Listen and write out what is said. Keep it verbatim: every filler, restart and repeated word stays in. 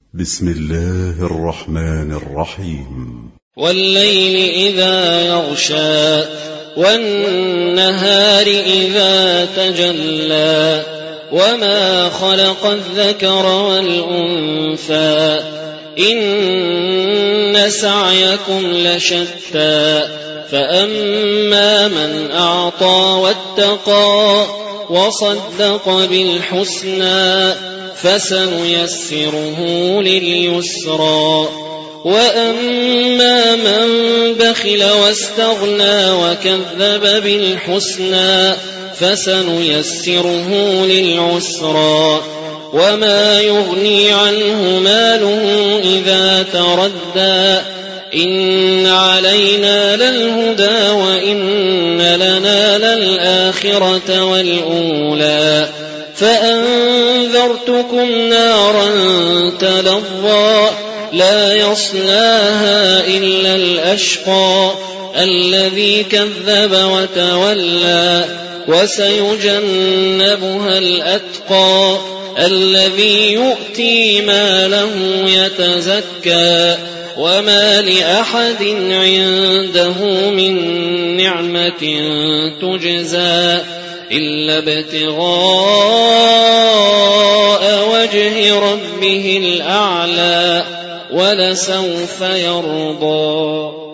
بسم الله الرحمن الرحيم. والليل إذا يغشى والنهار إذا تجلى وما خلق الذكر والأنثى إن سعيكم لشتى فأما من أعطى واتقى وصدق بالحسنى فسنيسره لليسرى وأما من بخل واستغنى وكذب بالحسنى فسنيسره للعسرى وما يغني عنه ماله إذا تردى إن علينا للهدى وإن لنا للآخرة والأولى فأنذرتكم نارا تلظى لا يصلاها إلا الأشقى الذي كذب وتولى وسيجنبها الأتقى الذي يؤتي ماله يتزكى وما لأحد عنده من نعمة تجزى إلا ابتغاء وجه ربه الأعلى ولسوف يرضى.